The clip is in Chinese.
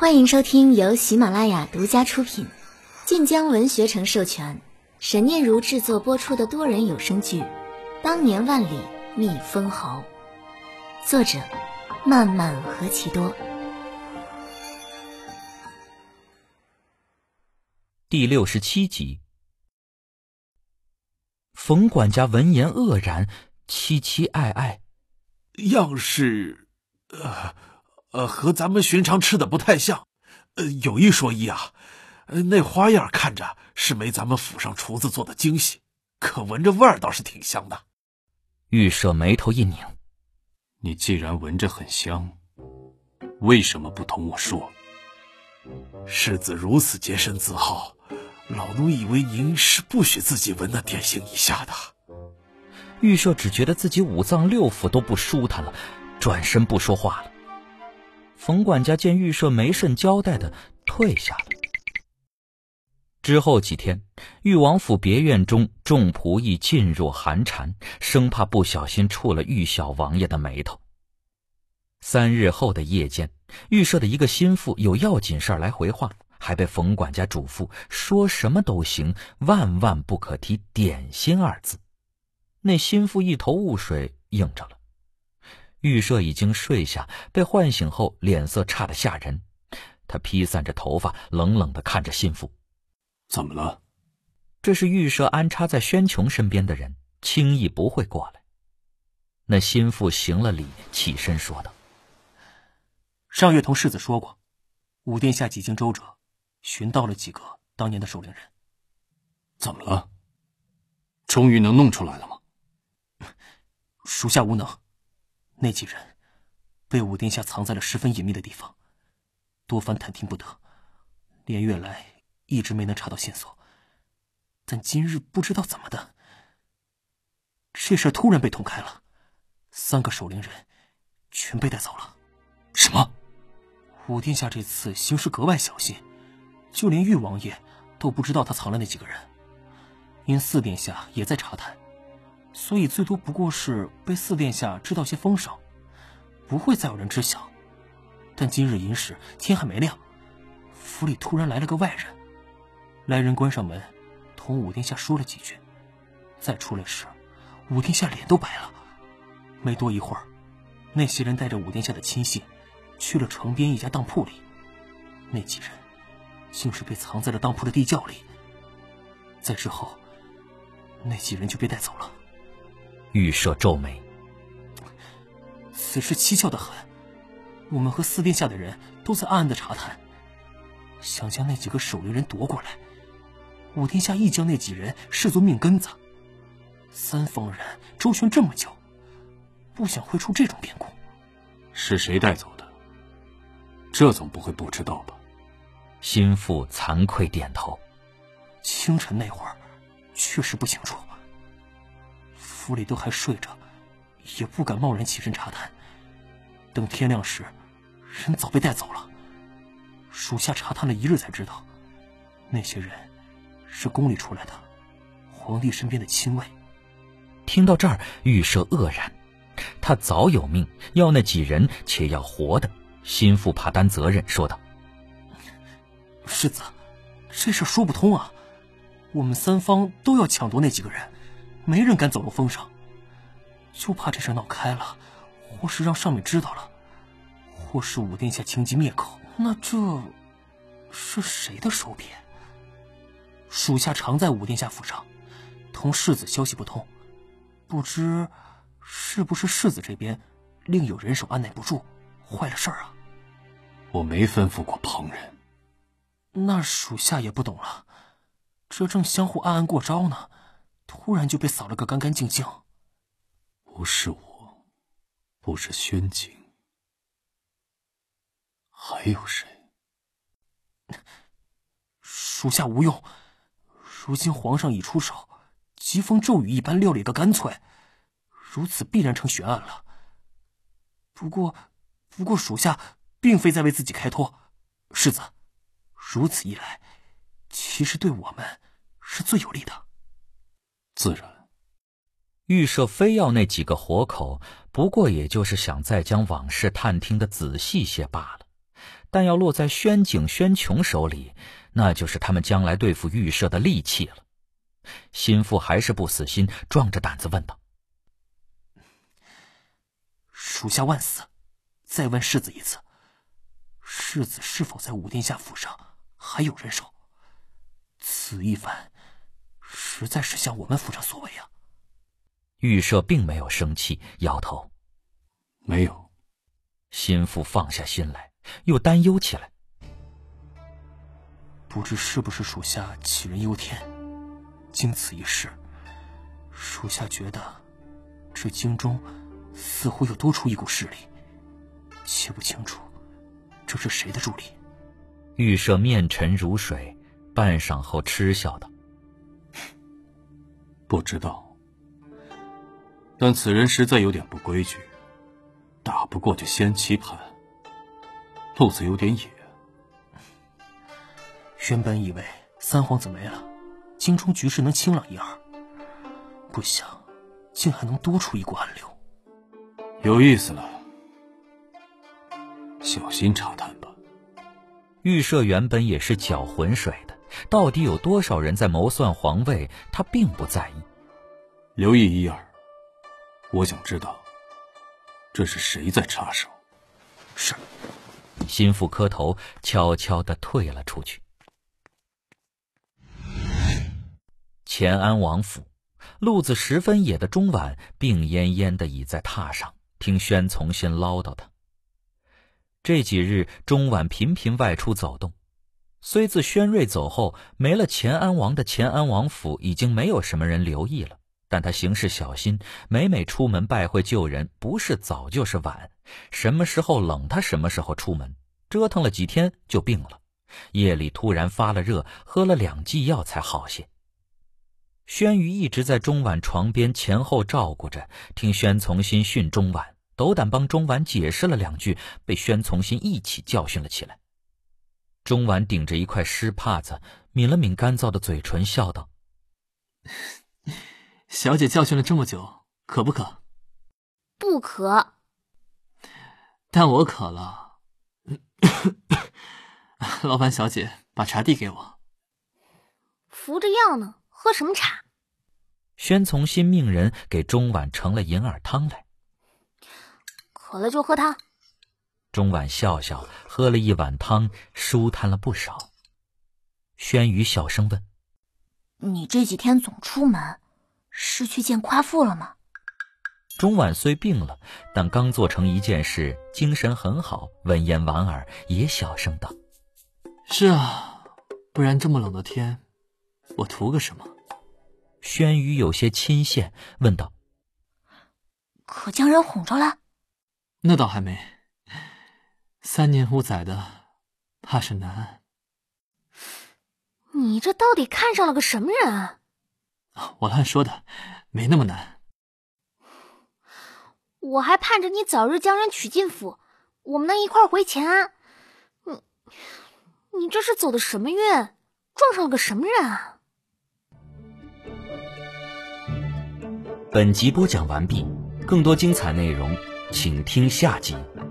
欢迎收听由喜马拉雅独家出品、晋江文学城授权、沈念如制作播出的多人有声剧《当年万里觅封侯》，作者漫漫何其多。 第67集。冯管家闻言愕然，凄凄爱爱， 样式和咱们寻常吃的不太像，有一说一啊，那花样看着是没咱们府上厨子做的精细，可闻着味儿倒是挺香的。 玉舍眉头一拧， 你既然闻着很香，为什么不同我说？ 世子如此洁身自好，老奴以为您是不许自己闻那点心一下的。 玉舍只觉得自己五脏六腑都不舒坦了，转身不说话了。冯管家见玉舍没甚交代的退下了。之后几天，玉王府别院中众仆役噤若寒蝉，生怕不小心触了玉小王爷的眉头。3日后的夜间，玉舍的一个心腹有要紧事来回话，还被冯管家嘱咐说什么都行，万万不可提点心2字。那心腹一头雾水，应着了。玉舍已经睡下，被唤醒后脸色差得吓人。他披散着头发，冷冷地看着心腹。 怎么了？ 这是玉舍安插在宣琼身边的人，轻易不会过来。那心腹行了礼，起身说道： 上月同世子说过，武殿下几经周折，寻到了几个当年的守灵人。 怎么了？终于能弄出来了吗？ 属下无能，那几人被武殿下藏在了十分隐秘的地方，多番探听不得，连月来一直没能查到线索。但今日不知道怎么的，这事突然被捅开了，3个守灵人全被带走了。 什么？ 武殿下这次行事格外小心，就连玉王爷都不知道他藏了那几个人。因4殿下也在查探，所以最多不过是被4殿下知道些风声，不会再有人知晓。但今日寅时天还没亮，府里突然来了个外人，来人关上门，同武殿下说了几句，再出来时，武殿下脸都白了。没多一会儿，那些人带着武殿下的亲信去了城边一家当铺里，那几人竟是被藏在了当铺的地窖里。再之后，那几人就被带走了。 玉舍皱眉， 此事蹊跷得很，我们和4殿下的人都在暗暗的查探，想将那几个守灵人夺过来。武殿下亦将那几人视作命根子，三方人周旋这么久，不想会出这种变故。 是谁带走的？这总不会不知道吧？ 心腹惭愧点头。 清晨那会儿确实不清楚，府里都还睡着，也不敢贸然起身查探。等天亮时，人早被带走了。属下查探了1日才知道，那些人是宫里出来的，皇帝身边的亲卫。 听到这儿，玉舍愕然，他早有命要那几人且要活的，心腹怕担责任，说道： 世子，这事说不通啊，我们3方都要抢夺那几个人，没人敢走漏风声，就怕这事闹开了，或是让上面知道了，或是武殿下情急灭口，那这是谁的手笔？属下常在武殿下府上，同世子消息不通，不知是不是世子这边另有人手按耐不住，坏了事儿啊？ 我没吩咐过旁人。 那属下也不懂了，这正相互暗暗过招呢，突然就被扫了个干干净净。 不是我，不是宣景，还有谁？ 属下无用，如今皇上已出手，疾风骤雨一般料理个干脆，如此必然成悬案了。不过属下并非在为自己开脱，世子，如此一来，其实对我们是最有利的。 自然。 玉舍非要那几个活口，不过也就是想再将往事探听的仔细些罢了， 但要落在宣景、宣琼手里，那就是他们将来对付预设的利器了。心腹还是不死心，壮着胆子问道：“ 属下万死，再问世子一次，世子是否在武殿下府上还有人手？此一番实在是像我们府上所为啊。” 预设并没有生气，摇头：“ 没有。” 心腹放下心来，又担忧起来。 不知是不是属下杞人忧天，经此一事，属下觉得这京中似乎又多出一股势力，且不清楚这是谁的助力。 预设面沉如水，半晌后嗤笑道：“ 不知道，但此人实在有点不规矩，打不过就先棋盘，路子有点野。 原本以为三皇子没了，京中局势能清朗一二，不想竟还能多出一股暗流。 有意思了，小心查探吧。” 预设原本也是搅浑水的，到底有多少人在谋算皇位，他并不在意。 留意一二，我想知道这是谁在插手。 是。 心腹磕头，悄悄地退了出去。乾安王府，路子十分野的钟婉病恹恹地倚在榻上，听宣从新唠叨他。这几日钟婉频频外出走动，虽自宣瑞走后，没了乾安王的乾安王府已经没有什么人留意了，但他行事小心，每每出门拜会旧人，不是早就是晚，什么时候冷他什么时候出门，折腾了几天就病了，夜里突然发了热，喝了2剂药才好些。宣瑜一直在钟婉床边前后照顾着，听宣从新训钟婉，斗胆帮钟婉解释了2句，被宣从新一起教训了起来。钟婉顶着一块湿帕子，抿了抿干燥的嘴唇，笑道：“ 小姐教训了这么久，渴不渴？”“ 不渴。”“ 但我渴了。”“劳烦小姐把茶递给我。”“ 服着药呢，喝什么茶？” 宣从新命人给钟婉盛了银耳汤来。 “渴了就喝汤。” 钟婉笑笑，喝了一碗汤，舒坦了不少。宣瑜小声问：“ 你这几天总出门，是去见夸父了吗？” 钟婉虽病了，但刚做成一件事，精神很好，闻言莞尔，也小声道：“ 是啊，不然这么冷的天，我图个什么？” 宣瑜有些亲羡，问道：“ 可将人哄着了？”“ 那倒还没，3年5载的，怕是难。”“ 你这到底看上了个什么人啊？”“ 我乱说的，没那么难。”“ 我还盼着你早日将人娶进府，我们能一块回乾安。你这是走的什么运？撞上了个什么人啊？” 本集播讲完毕，更多精彩内容，请听下集。